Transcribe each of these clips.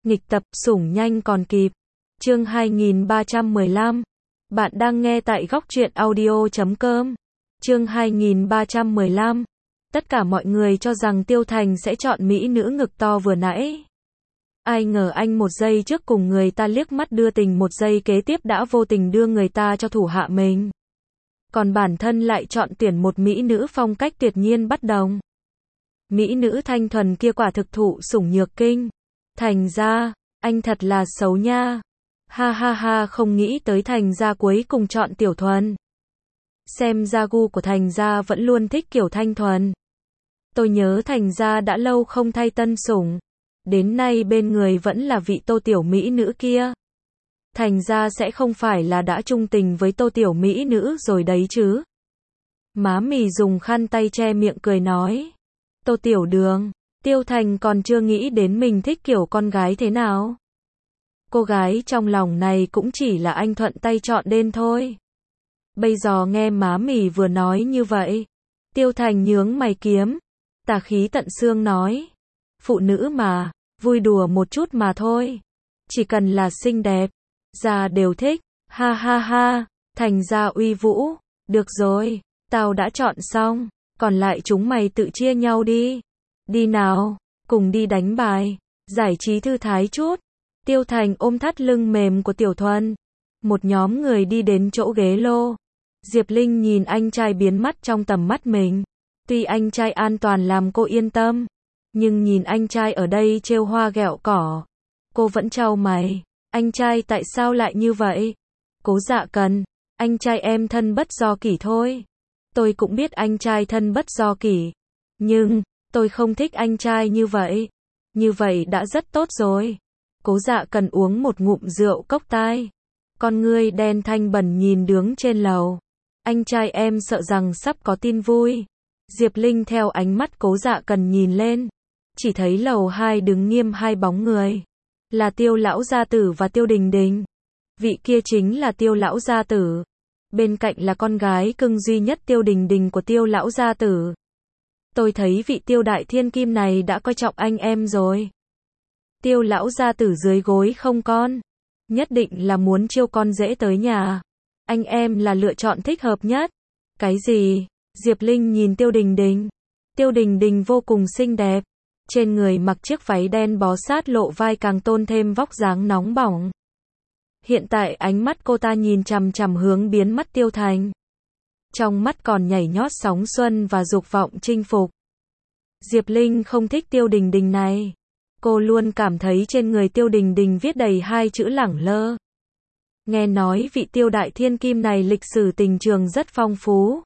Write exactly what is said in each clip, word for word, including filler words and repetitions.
Nghịch tập, sủng nhanh còn kịp. Chương hai nghìn ba trăm mười lăm. Bạn đang nghe tại góc truyện audio chấm com. Chương hai nghìn ba trăm mười lăm. Tất cả mọi người cho rằng Tiêu Thành sẽ chọn mỹ nữ ngực to vừa nãy. Ai ngờ anh một giây trước cùng người ta liếc mắt đưa tình, một giây kế tiếp đã vô tình đưa người ta cho thủ hạ mình. Còn bản thân lại chọn tuyển một mỹ nữ phong cách tuyệt nhiên bất đồng. Mỹ nữ thanh thuần kia quả thực thụ sủng nhược kinh. Thành ra, anh thật là xấu nha. Ha ha ha, không nghĩ tới Thành ra cuối cùng chọn Tiểu Thuần. Xem ra gu của Thành ra vẫn luôn thích kiểu thanh thuần. Tôi nhớ Thành ra đã lâu không thay tân sủng. Đến nay bên người vẫn là vị Tô Tiểu mỹ nữ kia. Thành ra sẽ không phải là đã chung tình với Tô Tiểu mỹ nữ rồi đấy chứ. Má mì dùng khăn tay che miệng cười nói. Tô Tiểu Đường, Tiêu Thành còn chưa nghĩ đến mình thích kiểu con gái thế nào. Cô gái trong lòng này cũng chỉ là anh thuận tay chọn đến thôi. Bây giờ nghe má mì vừa nói như vậy, Tiêu Thành nhướng mày kiếm, tà khí tận xương nói. Phụ nữ mà, vui đùa một chút mà thôi. Chỉ cần là xinh đẹp, già đều thích. Ha ha ha, Thành ra uy vũ. Được rồi, tao đã chọn xong, còn lại chúng mày tự chia nhau đi. Đi nào, cùng đi đánh bài, giải trí thư thái chút. Tiêu Thành ôm thắt lưng mềm của Tiểu Thuần. Một nhóm người đi đến chỗ ghế lô. Diệp Linh nhìn anh trai biến mất trong tầm mắt mình. Tuy anh trai an toàn làm cô yên tâm, nhưng nhìn anh trai ở đây trêu hoa ghẹo cỏ, cô vẫn trao mày. Anh trai tại sao lại như vậy? Cố Dạ Cần, anh trai em thân bất do kỷ thôi. Tôi cũng biết anh trai thân bất do kỷ, nhưng tôi không thích anh trai như vậy. Như vậy đã rất tốt rồi. Cố Dạ Cần uống một ngụm rượu cốc tai. Con ngươi đen thanh bẩn nhìn đứng trên lầu. Anh trai em sợ rằng sắp có tin vui. Diệp Linh theo ánh mắt Cố Dạ Cần nhìn lên. Chỉ thấy lầu hai đứng nghiêm hai bóng người. Là Tiêu Lão Gia Tử và Tiêu Đình Đình. Vị kia chính là Tiêu Lão Gia Tử. Bên cạnh là con gái cưng duy nhất Tiêu Đình Đình của Tiêu Lão Gia Tử. Tôi thấy vị Tiêu Đại Thiên Kim này đã coi trọng anh em rồi. Tiêu Lão Gia Tử dưới gối không con. Nhất định là muốn chiêu con rể tới nhà. Anh em là lựa chọn thích hợp nhất. Cái gì? Diệp Linh nhìn Tiêu Đình Đình. Tiêu Đình Đình vô cùng xinh đẹp. Trên người mặc chiếc váy đen bó sát lộ vai càng tôn thêm vóc dáng nóng bỏng. Hiện tại ánh mắt cô ta nhìn chằm chằm hướng biến mất Tiêu Thành. Trong mắt còn nhảy nhót sóng xuân và dục vọng chinh phục. Diệp Linh không thích Tiêu Đình Đình này. Cô luôn cảm thấy trên người Tiêu Đình Đình viết đầy hai chữ lẳng lơ. Nghe nói vị Tiêu Đại Thiên Kim này lịch sử tình trường rất phong phú.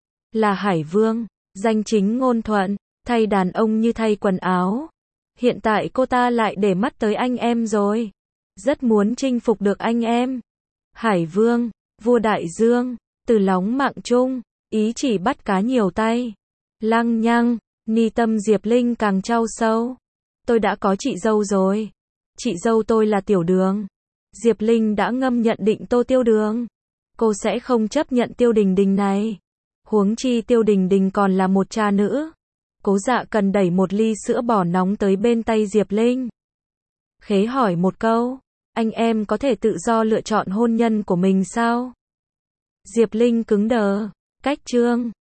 Là Hải Vương, danh chính ngôn thuận, thay đàn ông như thay quần áo. Hiện tại cô ta lại để mắt tới anh em rồi. Rất muốn chinh phục được anh em. Hải Vương, vua Đại Dương, từ lóng mạng chung, ý chỉ bắt cá nhiều tay. Lăng nhăng, ni tâm Diệp Linh càng trao sâu. Tôi đã có chị dâu rồi. Chị dâu tôi là Tiểu Đường. Diệp Linh đã ngâm nhận định Tô Tiêu Đường. Cô sẽ không chấp nhận Tiêu Đình Đình này. Huống chi Tiêu Đình Đình còn là một cha nữ. Cố Dạ Cần đẩy một ly sữa bò nóng tới bên tay Diệp Linh. Khế hỏi một câu. Anh em có thể tự do lựa chọn hôn nhân của mình sao? Diệp Linh cứng đờ. Cách chương.